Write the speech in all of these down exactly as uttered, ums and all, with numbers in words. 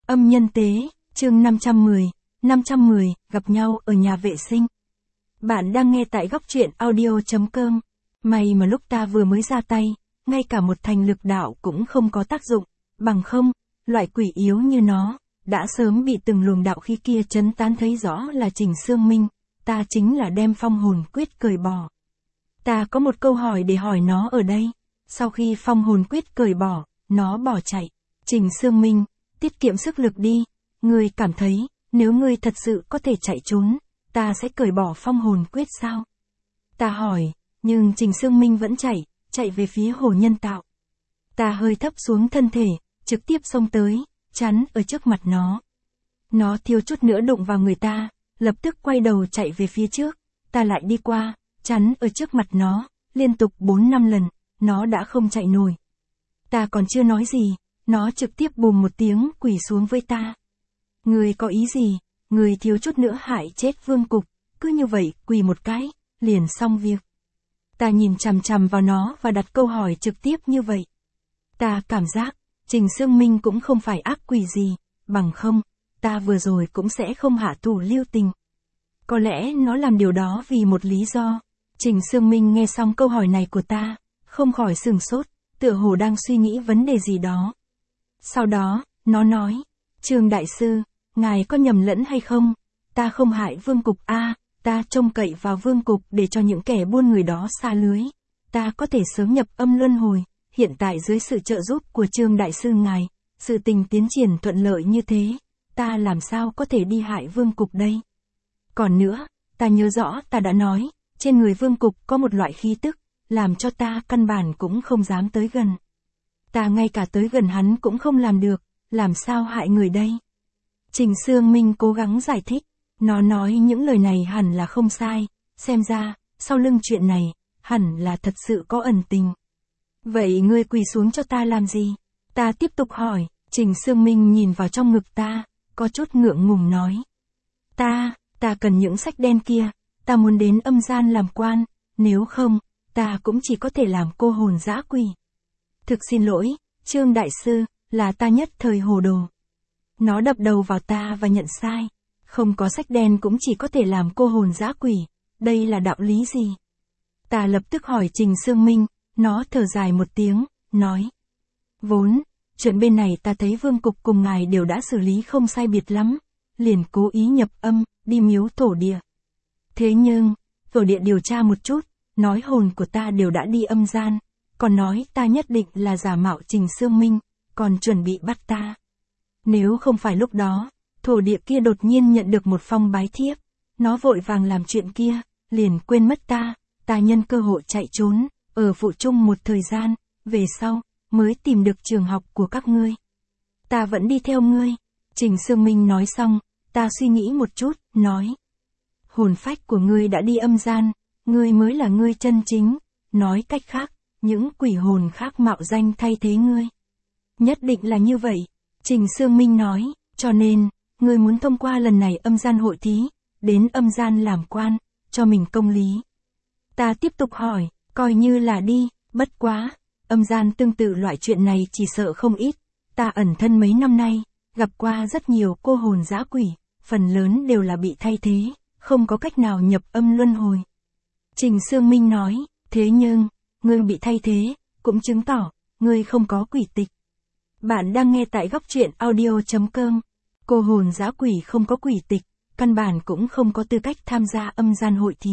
Âm nhân tế, chương năm trăm mười, năm trăm mười, gặp nhau ở nhà vệ sinh. Bạn đang nghe tại góc truyện audio chấm com. May mà lúc ta vừa mới ra tay, ngay cả một thành lực đạo cũng không có tác dụng, bằng không, loại quỷ yếu như nó, đã sớm bị từng luồng đạo khí kia chấn tán. Thấy rõ là Trình Xương Minh, ta chính là đem phong hồn quyết cởi bỏ. Ta có một câu hỏi để hỏi nó ở đây. Sau khi phong hồn quyết cởi bỏ, nó bỏ chạy. Trình Xương Minh, tiết kiệm sức lực đi. Ngươi cảm thấy, nếu ngươi thật sự có thể chạy trốn, ta sẽ cởi bỏ phong hồn quyết sao? Ta hỏi, nhưng Trình Xương Minh vẫn chạy, chạy về phía hồ nhân tạo. Ta hơi thấp xuống thân thể, trực tiếp xông tới, chắn ở trước mặt nó. Nó thiếu chút nữa đụng vào người ta, lập tức quay đầu chạy về phía trước. Ta lại đi qua, chắn ở trước mặt nó, liên tục bốn năm lần, nó đã không chạy nổi. Ta còn chưa nói gì, nó trực tiếp bùm một tiếng quỳ xuống với ta. Ngươi có ý gì? Ngươi thiếu chút nữa hại chết Vương Cục, cứ như vậy quỳ một cái, liền xong việc. Ta nhìn chằm chằm vào nó và đặt câu hỏi trực tiếp như vậy. Ta cảm giác, Trình Xương Minh cũng không phải ác quỷ gì, bằng không, ta vừa rồi cũng sẽ không hạ thủ lưu tình. Có lẽ nó làm điều đó vì một lý do. Trình Xương Minh nghe xong câu hỏi này của ta, không khỏi sửng sốt, tựa hồ đang suy nghĩ vấn đề gì đó. Sau đó, nó nói, Trương Đại Sư, ngài có nhầm lẫn hay không? Ta không hại Vương Cục a, ta trông cậy vào Vương Cục để cho những kẻ buôn người đó xa lưới. Ta có thể sớm nhập âm luân hồi, hiện tại dưới sự trợ giúp của Trương Đại Sư ngài, sự tình tiến triển thuận lợi như thế, ta làm sao có thể đi hại Vương Cục đây? Còn nữa, ta nhớ rõ ta đã nói, trên người Vương Cục có một loại khí tức, làm cho ta căn bản cũng không dám tới gần. Ta ngay cả tới gần hắn cũng không làm được, làm sao hại người đây? Trình Xương Minh cố gắng giải thích, nó nói những lời này hẳn là không sai, xem ra, sau lưng chuyện này, hẳn là thật sự có ẩn tình. Vậy ngươi quỳ xuống cho ta làm gì? Ta tiếp tục hỏi. Trình Xương Minh nhìn vào trong ngực ta, có chút ngượng ngùng nói. Ta, ta cần những sách đen kia, ta muốn đến âm gian làm quan, nếu không, ta cũng chỉ có thể làm cô hồn dã quỷ. Thực xin lỗi, Trương Đại Sư, là ta nhất thời hồ đồ. Nó đập đầu vào ta và nhận sai. Không có sách đen cũng chỉ có thể làm cô hồn dã quỷ, đây là đạo lý gì? Ta lập tức hỏi Trình Xương Minh, nó thở dài một tiếng, nói. Vốn, chuyện bên này ta thấy Vương Cục cùng ngài đều đã xử lý không sai biệt lắm, liền cố ý nhập âm, đi miếu thổ địa. Thế nhưng, thổ địa điều tra một chút, nói hồn của ta đều đã đi âm gian, còn nói ta nhất định là giả mạo Trình Xương Minh, còn chuẩn bị bắt ta. Nếu không phải lúc đó, thổ địa kia đột nhiên nhận được một phong bái thiếp, nó vội vàng làm chuyện kia, liền quên mất ta, ta nhân cơ hội chạy trốn, ở phụ trung một thời gian, về sau, mới tìm được trường học của các ngươi. Ta vẫn đi theo ngươi. Trình Xương Minh nói xong, ta suy nghĩ một chút, nói. Hồn phách của ngươi đã đi âm gian, ngươi mới là ngươi chân chính, nói cách khác, những quỷ hồn khác mạo danh thay thế ngươi. Nhất định là như vậy, Trình Xương Minh nói, cho nên, ngươi muốn thông qua lần này âm gian hội thí, đến âm gian làm quan, cho mình công lý. Ta tiếp tục hỏi, coi như là đi, bất quá, âm gian tương tự loại chuyện này chỉ sợ không ít, ta ẩn thân mấy năm nay, gặp qua rất nhiều cô hồn dã quỷ, phần lớn đều là bị thay thế, không có cách nào nhập âm luân hồi. Trình Xương Minh nói, thế nhưng, ngươi bị thay thế, cũng chứng tỏ, ngươi không có quỷ tịch. Bạn đang nghe tại góc truyện audio chấm com. Cô hồn dã quỷ không có quỷ tịch, căn bản cũng không có tư cách tham gia âm gian hội thí.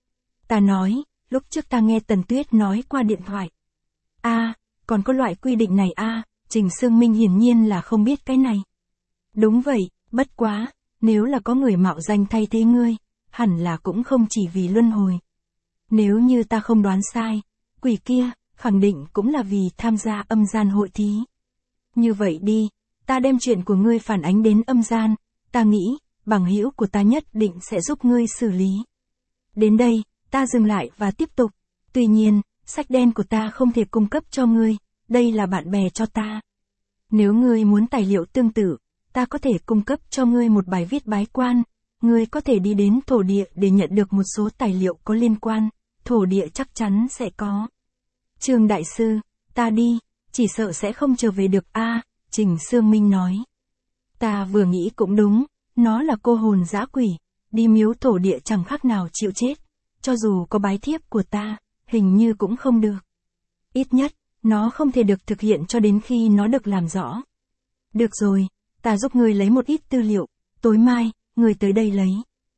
Ta nói, lúc trước ta nghe Tần Tuyết nói qua điện thoại. A, à, còn có loại quy định này a, à, Trình Xương Minh hiển nhiên là không biết cái này. Đúng vậy, bất quá, nếu là có người mạo danh thay thế ngươi, hẳn là cũng không chỉ vì luân hồi. Nếu như ta không đoán sai, quỷ kia, khẳng định cũng là vì tham gia âm gian hội thí. Như vậy đi, ta đem chuyện của ngươi phản ánh đến âm gian, ta nghĩ, bằng hữu của ta nhất định sẽ giúp ngươi xử lý. Đến đây, ta dừng lại và tiếp tục. Tuy nhiên, sách đen của ta không thể cung cấp cho ngươi, đây là bạn bè cho ta. Nếu ngươi muốn tài liệu tương tự, ta có thể cung cấp cho ngươi một bài viết bái quan, ngươi có thể đi đến thổ địa để nhận được một số tài liệu có liên quan, thổ địa chắc chắn sẽ có. Trương Đại Sư, ta đi, chỉ sợ sẽ không trở về được a, Trình Xương Minh nói. Ta vừa nghĩ cũng đúng, nó là cô hồn dã quỷ, đi miếu thổ địa chẳng khác nào chịu chết, cho dù có bái thiếp của ta, hình như cũng không được. Ít nhất, nó không thể được thực hiện cho đến khi nó được làm rõ. Được rồi, ta giúp ngươi lấy một ít tư liệu, tối mai, ngươi tới đây lấy.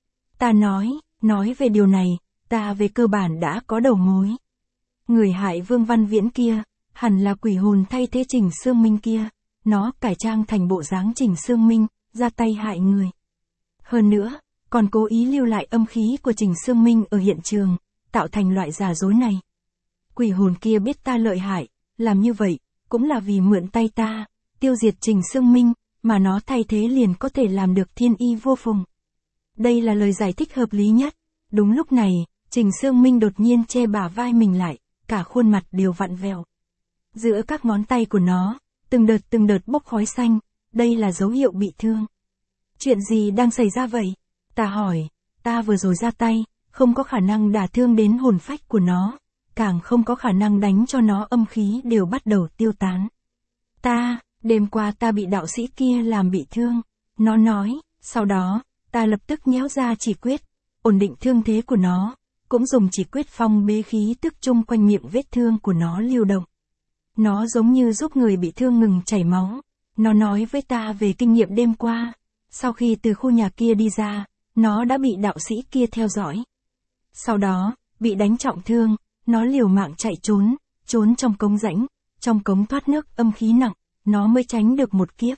Ta nói, nói về điều này, ta về cơ bản đã có đầu mối. Người hại Vương Văn Viễn kia, hẳn là quỷ hồn thay thế Trình Sương Minh kia, nó cải trang thành bộ dáng Trình Sương Minh, ra tay hại người. Hơn nữa, còn cố ý lưu lại âm khí của Trình Sương Minh ở hiện trường, tạo thành loại giả dối này. Quỷ hồn kia biết ta lợi hại, làm như vậy, cũng là vì mượn tay ta, tiêu diệt Trình Sương Minh, mà nó thay thế liền có thể làm được thiên y vô phùng. Đây là lời giải thích hợp lý nhất. Đúng lúc này, Trình Sương Minh đột nhiên che bả vai mình lại, cả khuôn mặt đều vặn vẹo. Giữa các ngón tay của nó, từng đợt từng đợt bốc khói xanh, đây là dấu hiệu bị thương. Chuyện gì đang xảy ra vậy? Ta hỏi, ta vừa rồi ra tay, không có khả năng đả thương đến hồn phách của nó, càng không có khả năng đánh cho nó âm khí đều bắt đầu tiêu tán. Ta, đêm qua ta bị đạo sĩ kia làm bị thương, nó nói, sau đó, ta lập tức nhéo ra chỉ quyết, ổn định thương thế của nó, cũng dùng chỉ quyết phong bế khí tức chung quanh miệng vết thương của nó lưu động. Nó giống như giúp người bị thương ngừng chảy máu. Nó nói với ta về kinh nghiệm đêm qua, sau khi từ khu nhà kia đi ra, nó đã bị đạo sĩ kia theo dõi. Sau đó, bị đánh trọng thương, nó liều mạng chạy trốn, trốn trong cống rãnh, trong cống thoát nước âm khí nặng, nó mới tránh được một kiếp.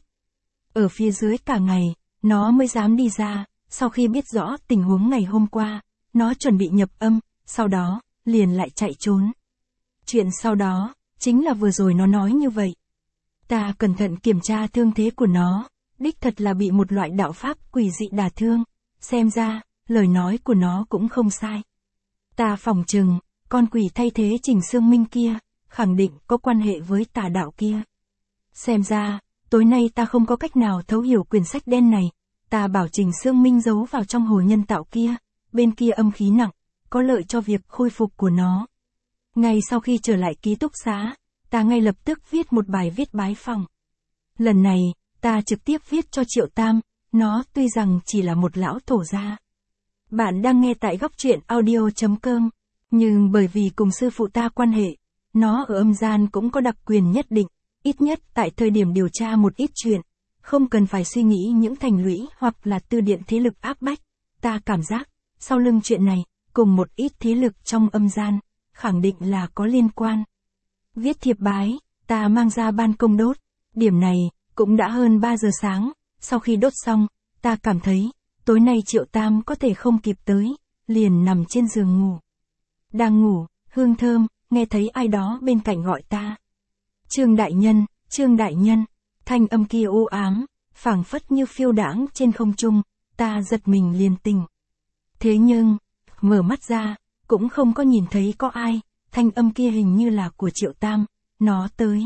Ở phía dưới cả ngày, nó mới dám đi ra, sau khi biết rõ tình huống ngày hôm qua, nó chuẩn bị nhập âm, sau đó, liền lại chạy trốn. Chuyện sau đó, chính là vừa rồi nó nói như vậy. Ta cẩn thận kiểm tra thương thế của nó, đích thật là bị một loại đạo pháp quỷ dị đả thương, xem ra, lời nói của nó cũng không sai. Ta phỏng chừng, con quỷ thay thế Trình Sương Minh kia, khẳng định có quan hệ với tà đạo kia. Xem ra, tối nay ta không có cách nào thấu hiểu quyển sách đen này, ta bảo Trình Sương Minh giấu vào trong hồ nhân tạo kia, bên kia âm khí nặng, có lợi cho việc khôi phục của nó. Ngay sau khi trở lại ký túc xá, ta ngay lập tức viết một bài viết bái phỏng. Lần này, ta trực tiếp viết cho Triệu Tam, nó tuy rằng chỉ là một lão thổ gia. Bạn đang nghe tại góc truyện audio chấm com, nhưng bởi vì cùng sư phụ ta quan hệ, nó ở âm gian cũng có đặc quyền nhất định, ít nhất tại thời điểm điều tra một ít chuyện, không cần phải suy nghĩ những thành lũy hoặc là tư điện thế lực áp bách. Ta cảm giác, sau lưng chuyện này, cùng một ít thế lực trong âm gian, khẳng định là có liên quan. Viết thiệp bái, ta mang ra ban công đốt, điểm này, cũng đã hơn ba giờ sáng, sau khi đốt xong, ta cảm thấy, tối nay Triệu Tam có thể không kịp tới, liền nằm trên giường ngủ. Đang ngủ, hương thơm, nghe thấy ai đó bên cạnh gọi ta. Trương đại nhân, Trương đại nhân, thanh âm kia u ám, phảng phất như phiêu đãng trên không trung, ta giật mình liền tỉnh. Thế nhưng, mở mắt ra, cũng không có nhìn thấy có ai, thanh âm kia hình như là của Triệu Tam, nó tới.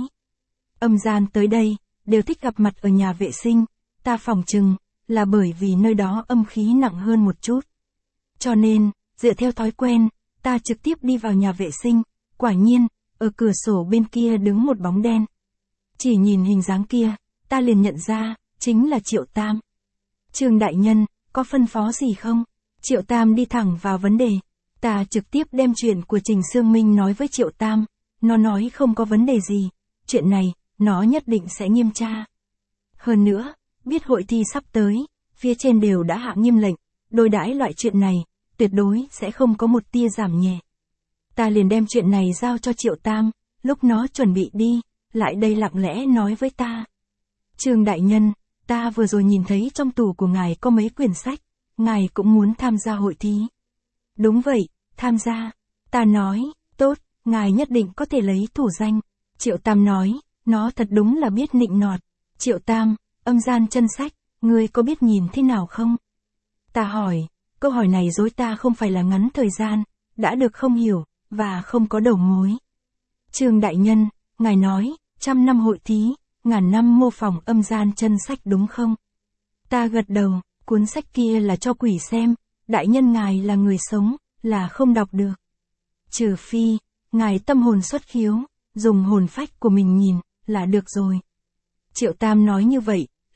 Âm gian tới đây, đều thích gặp mặt ở nhà vệ sinh, ta phỏng chừng, là bởi vì nơi đó âm khí nặng hơn một chút. Cho nên, dựa theo thói quen, ta trực tiếp đi vào nhà vệ sinh, quả nhiên, ở cửa sổ bên kia đứng một bóng đen. Chỉ nhìn hình dáng kia, ta liền nhận ra, chính là Triệu Tam. Trương đại nhân, có phân phó gì không? Triệu Tam đi thẳng vào vấn đề. Ta trực tiếp đem chuyện của Trình Sương Minh nói với Triệu Tam, nó nói không có vấn đề gì, chuyện này, nó nhất định sẽ nghiêm tra. Hơn nữa, biết hội thi sắp tới, phía trên đều đã hạ nghiêm lệnh, đối đãi loại chuyện này, tuyệt đối sẽ không có một tia giảm nhẹ. Ta liền đem chuyện này giao cho Triệu Tam, lúc nó chuẩn bị đi, lại đây lặng lẽ nói với ta. Trương đại nhân, ta vừa rồi nhìn thấy trong tủ của ngài có mấy quyển sách, ngài cũng muốn tham gia hội thi. Đúng vậy, tham gia. Ta nói, tốt, ngài nhất định có thể lấy thủ danh. Triệu Tam nói, nó thật đúng là biết nịnh nọt. Triệu Tam, âm gian chân sách, ngươi có biết nhìn thế nào không? Ta hỏi, câu hỏi này dối ta không phải là ngắn thời gian, đã được không hiểu, và không có đầu mối. Trương đại nhân, ngài nói, trăm năm hội thí, ngàn năm mô phỏng âm gian chân sách đúng không? Ta gật đầu, cuốn sách kia là cho quỷ xem, đại nhân ngài là người sống, là không đọc được. Trừ phi, ngài tâm hồn xuất khiếu, dùng hồn phách của mình nhìn, là được rồi. Triệu Tam nói như vậy,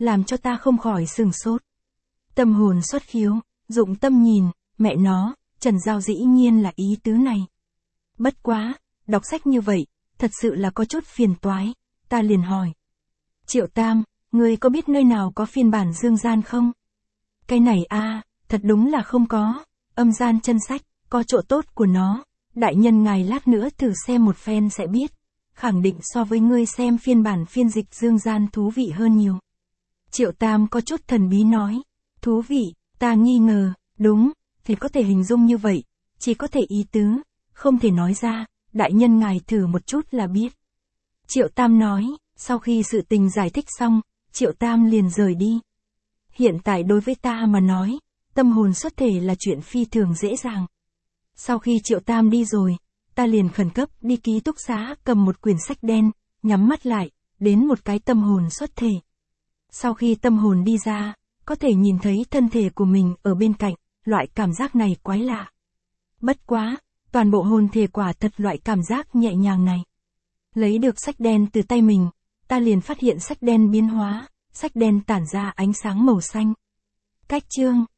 làm cho ta không khỏi sừng sốt. Tâm hồn xuất khiếu, dụng tâm nhìn, mẹ nó, Trần Giao dĩ nhiên là ý tứ này. Bất quá, đọc sách như vậy, thật sự là có chút phiền toái, ta liền hỏi. Triệu Tam, ngươi có biết nơi nào có phiên bản dương gian không? Cái này a, thật đúng là không có, âm gian chân sách, có chỗ tốt của nó, đại nhân ngài lát nữa thử xem một phen sẽ biết, khẳng định so với ngươi xem phiên bản phiên dịch dương gian thú vị hơn nhiều. Triệu Tam có chút thần bí nói, thú vị, ta nghi ngờ, đúng, thì có thể hình dung như vậy, chỉ có thể ý tứ, không thể nói ra, đại nhân ngài thử một chút là biết. Triệu Tam nói, sau khi sự tình giải thích xong, Triệu Tam liền rời đi. Hiện tại đối với ta mà nói, tâm hồn xuất thể là chuyện phi thường dễ dàng. Sau khi Triệu Tam đi rồi, ta liền khẩn cấp đi ký túc xá cầm một quyển sách đen, nhắm mắt lại, đến một cái tâm hồn xuất thể. Sau khi tâm hồn đi ra, có thể nhìn thấy thân thể của mình ở bên cạnh, loại cảm giác này quái lạ. Bất quá, toàn bộ hồn thể quả thật loại cảm giác nhẹ nhàng này. Lấy được sách đen từ tay mình, ta liền phát hiện sách đen biến hóa, sách đen tản ra ánh sáng màu xanh. Cách chương